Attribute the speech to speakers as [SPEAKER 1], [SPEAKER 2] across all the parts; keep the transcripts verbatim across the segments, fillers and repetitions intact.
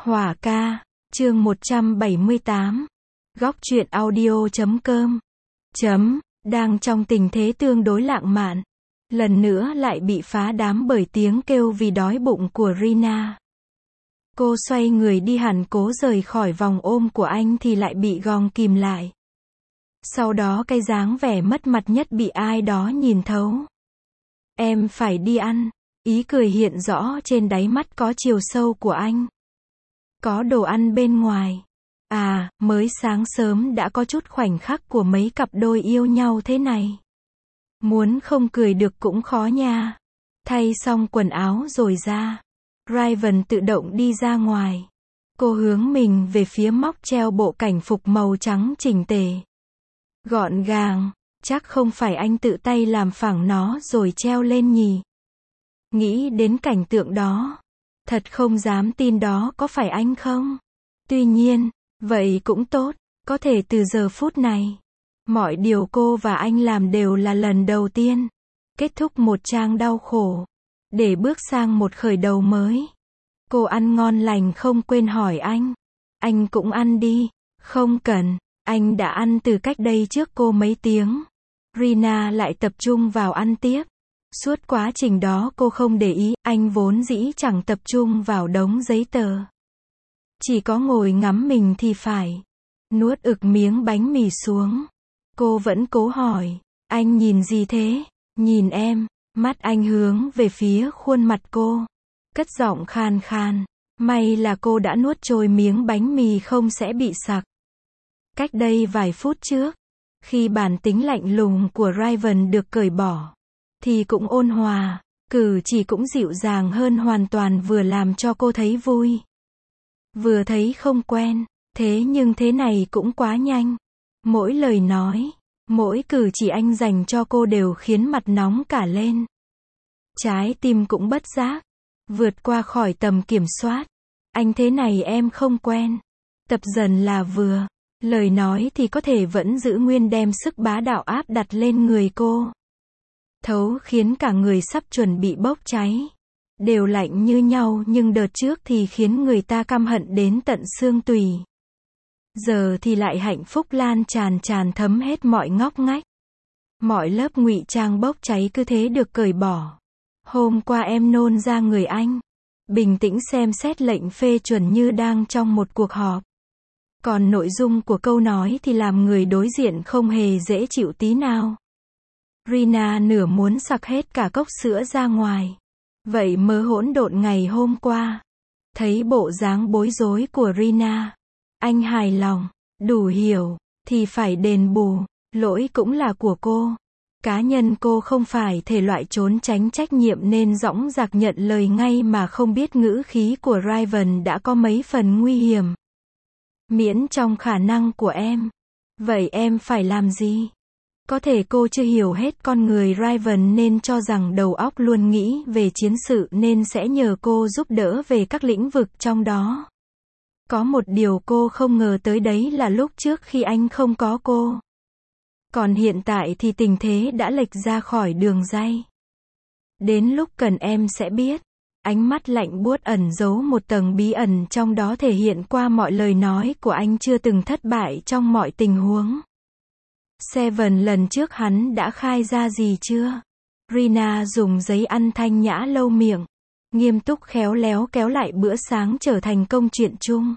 [SPEAKER 1] Hỏa ca, chương một trăm bảy mươi tám. Góc truyện audio chấm com. Chấm, đang trong tình thế tương đối lãng mạn. Lần nữa lại bị phá đám bởi tiếng kêu vì đói bụng của Rina. Cô xoay người đi hẳn cố rời khỏi vòng ôm của anh thì lại bị gòng kìm lại. Sau đó cái dáng vẻ mất mặt nhất bị ai đó nhìn thấu. Em phải đi ăn. Ý cười hiện rõ trên đáy mắt có chiều sâu của anh. Có đồ ăn bên ngoài. À, mới sáng sớm đã có chút khoảnh khắc của mấy cặp đôi yêu nhau thế này. Muốn không cười được cũng khó nha. Thay xong quần áo rồi ra. Raven tự động đi ra ngoài. Cô hướng mình về phía móc treo bộ cảnh phục màu trắng chỉnh tề. Gọn gàng, chắc không phải anh tự tay làm phẳng nó rồi treo lên nhỉ. Nghĩ đến cảnh tượng đó. Thật không dám tin đó có phải anh không? Tuy nhiên, vậy cũng tốt, có thể từ giờ phút này. Mọi điều cô và anh làm đều là lần đầu tiên. Kết thúc một trang đau khổ. Để bước sang một khởi đầu mới. Cô ăn ngon lành không quên hỏi anh. Anh cũng ăn đi. Không cần, anh đã ăn từ cách đây trước cô mấy tiếng. Rina lại tập trung vào ăn tiếp. Suốt quá trình đó cô không để ý, anh vốn dĩ chẳng tập trung vào đống giấy tờ. Chỉ có ngồi ngắm mình thì phải. Nuốt ực miếng bánh mì xuống. Cô vẫn cố hỏi, anh nhìn gì thế? Nhìn em. Mắt anh hướng về phía khuôn mặt cô. Cất giọng khan khan. May là cô đã nuốt trôi miếng bánh mì không sẽ bị sặc. Cách đây vài phút trước, khi bản tính lạnh lùng của Raven được cởi bỏ, thì cũng ôn hòa, cử chỉ cũng dịu dàng hơn hoàn toàn vừa làm cho cô thấy vui. Vừa thấy không quen, thế nhưng thế này cũng quá nhanh. Mỗi lời nói, mỗi cử chỉ anh dành cho cô đều khiến mặt nóng cả lên. Trái tim cũng bất giác, vượt qua khỏi tầm kiểm soát. Anh thế này em không quen. Tập dần là vừa, lời nói thì có thể vẫn giữ nguyên đem sức bá đạo áp đặt lên người cô. Thấu khiến cả người sắp chuẩn bị bốc cháy. Đều lạnh như nhau nhưng đợt trước thì khiến người ta căm hận đến tận xương tủy. Giờ thì lại hạnh phúc lan tràn tràn thấm hết mọi ngóc ngách. Mọi lớp ngụy trang bốc cháy cứ thế được cởi bỏ. Hôm qua em nôn ra người anh. Bình tĩnh xem xét lệnh phê chuẩn như đang trong một cuộc họp. Còn nội dung của câu nói thì làm người đối diện không hề dễ chịu tí nào. Rina nửa muốn sặc hết cả cốc sữa ra ngoài. Vậy mớ hỗn độn ngày hôm qua. Thấy bộ dáng bối rối của Rina. Anh hài lòng, đủ hiểu, thì phải đền bù, lỗi cũng là của cô. Cá nhân cô không phải thể loại trốn tránh trách nhiệm nên dõng dạc nhận lời ngay mà không biết ngữ khí của Raven đã có mấy phần nguy hiểm. Miễn trong khả năng của em. Vậy em phải làm gì? Có thể cô chưa hiểu hết con người Raven nên cho rằng đầu óc luôn nghĩ về chiến sự nên sẽ nhờ cô giúp đỡ về các lĩnh vực trong đó. Có một điều cô không ngờ tới đấy là lúc trước khi anh không có cô. Còn hiện tại thì tình thế đã lệch ra khỏi đường ray. Đến lúc cần em sẽ biết. Ánh mắt lạnh buốt ẩn giấu một tầng bí ẩn trong đó thể hiện qua mọi lời nói của anh chưa từng thất bại trong mọi tình huống. Seven lần trước hắn đã khai ra gì chưa? Rina dùng giấy ăn thanh nhã lau miệng. Nghiêm túc khéo léo kéo lại bữa sáng trở thành công chuyện chung.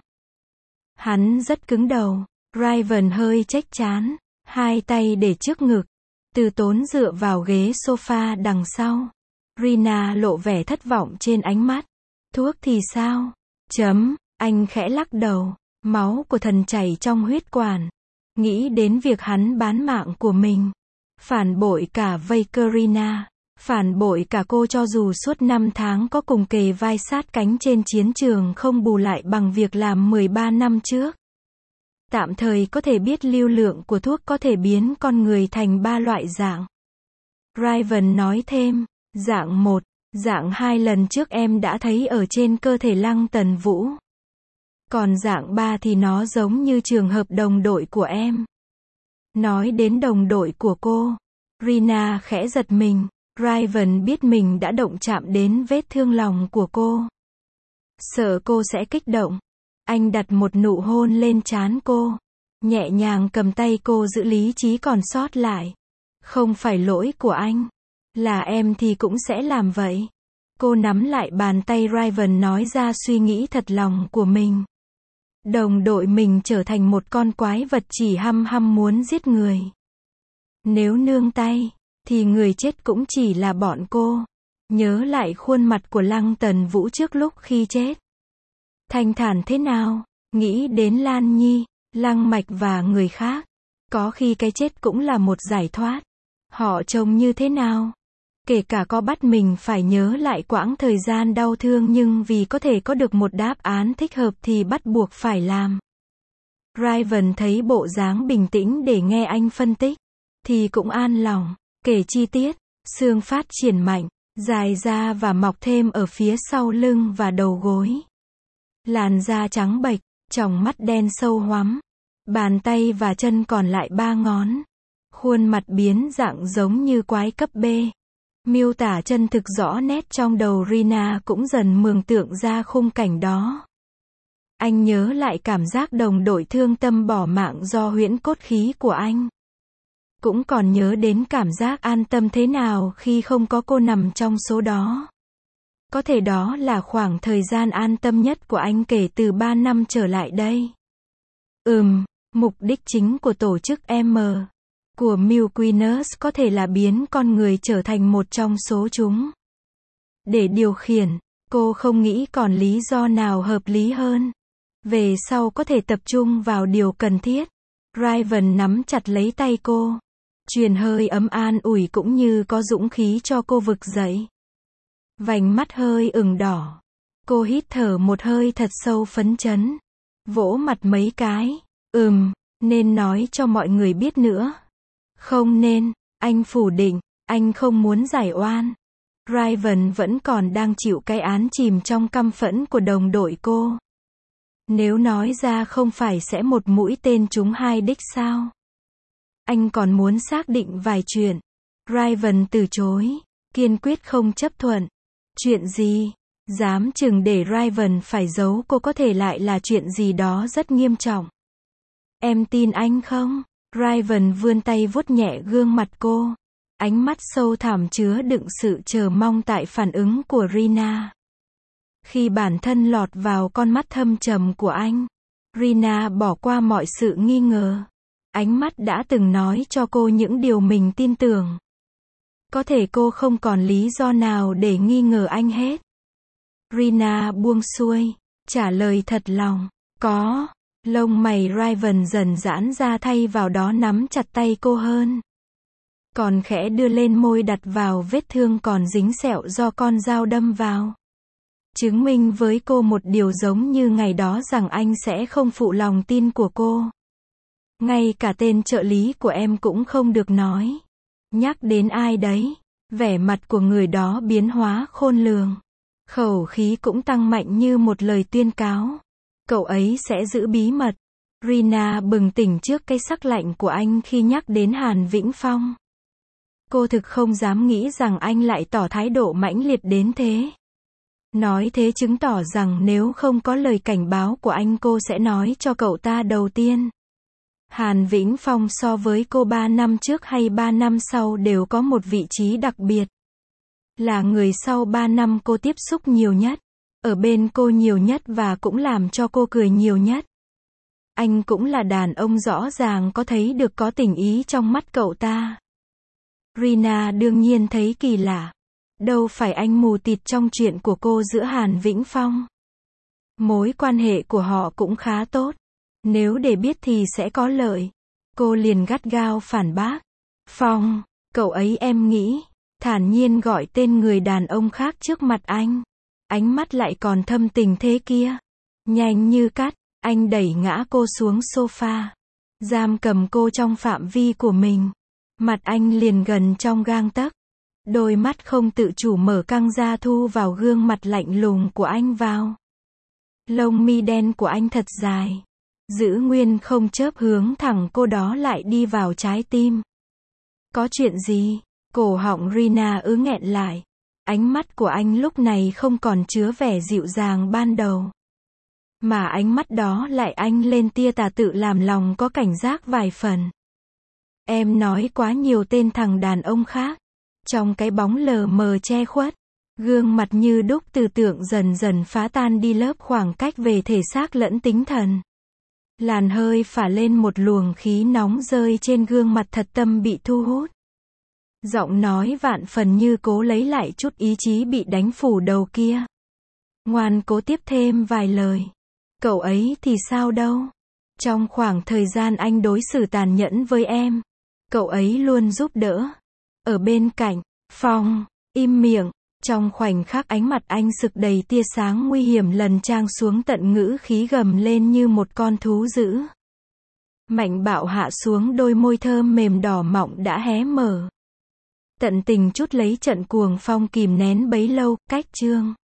[SPEAKER 1] Hắn rất cứng đầu. Raven hơi chếch trán. Hai tay để trước ngực. Từ tốn dựa vào ghế sofa đằng sau. Rina lộ vẻ thất vọng trên ánh mắt. Thuốc thì sao? Chấm, anh khẽ lắc đầu. Máu của thần chảy trong huyết quản. Nghĩ đến việc hắn bán mạng của mình. Phản bội cả Vakerina. Phản bội cả cô cho dù suốt năm tháng có cùng kề vai sát cánh trên chiến trường không bù lại bằng việc làm mười ba năm trước. Tạm thời có thể biết lưu lượng của thuốc có thể biến con người thành ba loại dạng. Raven nói thêm, dạng một, dạng hai lần trước em đã thấy ở trên cơ thể Lăng Tần Vũ. Còn dạng ba thì nó giống như trường hợp đồng đội của em. Nói đến đồng đội của cô, Rina khẽ giật mình. Raven biết mình đã động chạm đến vết thương lòng của cô. Sợ cô sẽ kích động. Anh đặt một nụ hôn lên trán cô, nhẹ nhàng cầm tay cô giữ lý trí còn sót lại. Không phải lỗi của anh. Là em thì cũng sẽ làm vậy. Cô nắm lại bàn tay Raven nói ra suy nghĩ thật lòng của mình. Đồng đội mình trở thành một con quái vật chỉ hăm hăm muốn giết người. Nếu nương tay, thì người chết cũng chỉ là bọn cô. Nhớ lại khuôn mặt của Lăng Tần Vũ trước lúc khi chết. Thanh thản thế nào? Nghĩ đến Lan Nhi, Lăng Mạch và người khác. Có khi cái chết cũng là một giải thoát. Họ trông như thế nào? Kể cả có bắt mình phải nhớ lại quãng thời gian đau thương nhưng vì có thể có được một đáp án thích hợp thì bắt buộc phải làm. Raven thấy bộ dáng bình tĩnh để nghe anh phân tích, thì cũng an lòng, kể chi tiết, xương phát triển mạnh, dài ra và mọc thêm ở phía sau lưng và đầu gối. Làn da trắng bệch, tròng mắt đen sâu hoắm, bàn tay và chân còn lại ba ngón. Khuôn mặt biến dạng giống như quái cấp B. Miêu tả chân thực rõ nét trong đầu Rina cũng dần mường tượng ra khung cảnh đó. Anh nhớ lại cảm giác đồng đội thương tâm bỏ mạng do huyễn cốt khí của anh. Cũng còn nhớ đến cảm giác an tâm thế nào khi không có cô nằm trong số đó. Có thể đó là khoảng thời gian an tâm nhất của anh kể từ ba năm trở lại đây. Ừm, mục đích chính của tổ chức M. của Milquinus có thể là biến con người trở thành một trong số chúng. Để điều khiển, cô không nghĩ còn lý do nào hợp lý hơn. Về sau có thể tập trung vào điều cần thiết. Raven nắm chặt lấy tay cô, truyền hơi ấm an ủi cũng như có dũng khí cho cô vực dậy. Vành mắt hơi ửng đỏ. Cô hít thở một hơi thật sâu phấn chấn. Vỗ mặt mấy cái. Ừm, nên nói cho mọi người biết nữa. Không nên, anh phủ định, anh không muốn giải oan. Raven vẫn còn đang chịu cái án chìm trong căm phẫn của đồng đội cô. Nếu nói ra không phải sẽ một mũi tên trúng hai đích sao? Anh còn muốn xác định vài chuyện. Raven từ chối, kiên quyết không chấp thuận. Chuyện gì? Dám chừng để Raven phải giấu cô có thể lại là chuyện gì đó rất nghiêm trọng. Em tin anh không? Raven vươn tay vuốt nhẹ gương mặt cô. Ánh mắt sâu thẳm chứa đựng sự chờ mong tại phản ứng của Rina. Khi bản thân lọt vào con mắt thâm trầm của anh, Rina bỏ qua mọi sự nghi ngờ. Ánh mắt đã từng nói cho cô những điều mình tin tưởng. Có thể cô không còn lý do nào để nghi ngờ anh hết. Rina buông xuôi, trả lời thật lòng. Có. Lông mày Raven dần giãn ra thay vào đó nắm chặt tay cô hơn. Còn khẽ đưa lên môi đặt vào vết thương còn dính sẹo do con dao đâm vào. Chứng minh với cô một điều giống như ngày đó rằng anh sẽ không phụ lòng tin của cô. Ngay cả tên trợ lý của em cũng không được nói. Nhắc đến ai đấy? Vẻ mặt của người đó biến hóa khôn lường. Khẩu khí cũng tăng mạnh như một lời tuyên cáo. Cậu ấy sẽ giữ bí mật. Rina bừng tỉnh trước cái sắc lạnh của anh khi nhắc đến Hàn Vĩnh Phong. Cô thực không dám nghĩ rằng anh lại tỏ thái độ mãnh liệt đến thế. Nói thế chứng tỏ rằng nếu không có lời cảnh báo của anh cô sẽ nói cho cậu ta đầu tiên. Hàn Vĩnh Phong so với cô ba năm trước hay ba năm sau đều có một vị trí đặc biệt. Là người sau ba năm cô tiếp xúc nhiều nhất. Ở bên cô nhiều nhất và cũng làm cho cô cười nhiều nhất. Anh cũng là đàn ông rõ ràng có thấy được có tình ý trong mắt cậu ta. Rina đương nhiên thấy kỳ lạ. Đâu phải anh mù tịt trong chuyện của cô giữa Hàn Vĩnh Phong. Mối quan hệ của họ cũng khá tốt. Nếu để biết thì sẽ có lợi. Cô liền gắt gao phản bác. Phong, cậu ấy em nghĩ. Thản nhiên gọi tên người đàn ông khác trước mặt anh. Ánh mắt lại còn thâm tình thế kia. Nhanh như cắt, anh đẩy ngã cô xuống sofa. Giam cầm cô trong phạm vi của mình. Mặt anh liền gần trong gang tấc. Đôi mắt không tự chủ mở căng ra thu vào gương mặt lạnh lùng của anh vào. Lông mi đen của anh thật dài. Giữ nguyên không chớp hướng thẳng cô đó lại đi vào trái tim. Có chuyện gì? Cổ họng Rina ứ nghẹn lại. Ánh mắt của anh lúc này không còn chứa vẻ dịu dàng ban đầu. Mà ánh mắt đó lại ánh lên tia tà tự làm lòng có cảnh giác vài phần. Em nói quá nhiều tên thằng đàn ông khác. Trong cái bóng lờ mờ che khuất, gương mặt như đúc từ tượng dần dần phá tan đi lớp khoảng cách về thể xác lẫn tinh thần. Làn hơi phả lên một luồng khí nóng rơi trên gương mặt thật tâm bị thu hút. Giọng nói vạn phần như cố lấy lại chút ý chí bị đánh phủ đầu kia. Ngoan cố tiếp thêm vài lời. Cậu ấy thì sao đâu? Trong khoảng thời gian anh đối xử tàn nhẫn với em, cậu ấy luôn giúp đỡ. Ở bên cạnh, Phong, im miệng. Trong khoảnh khắc ánh mặt anh sực đầy tia sáng nguy hiểm lần trang xuống tận ngữ khí gầm lên như một con thú dữ. Mạnh bạo hạ xuống đôi môi thơm mềm đỏ mọng đã hé mở. Tận tình chút lấy trận cuồng phong kìm nén bấy lâu, cách chương.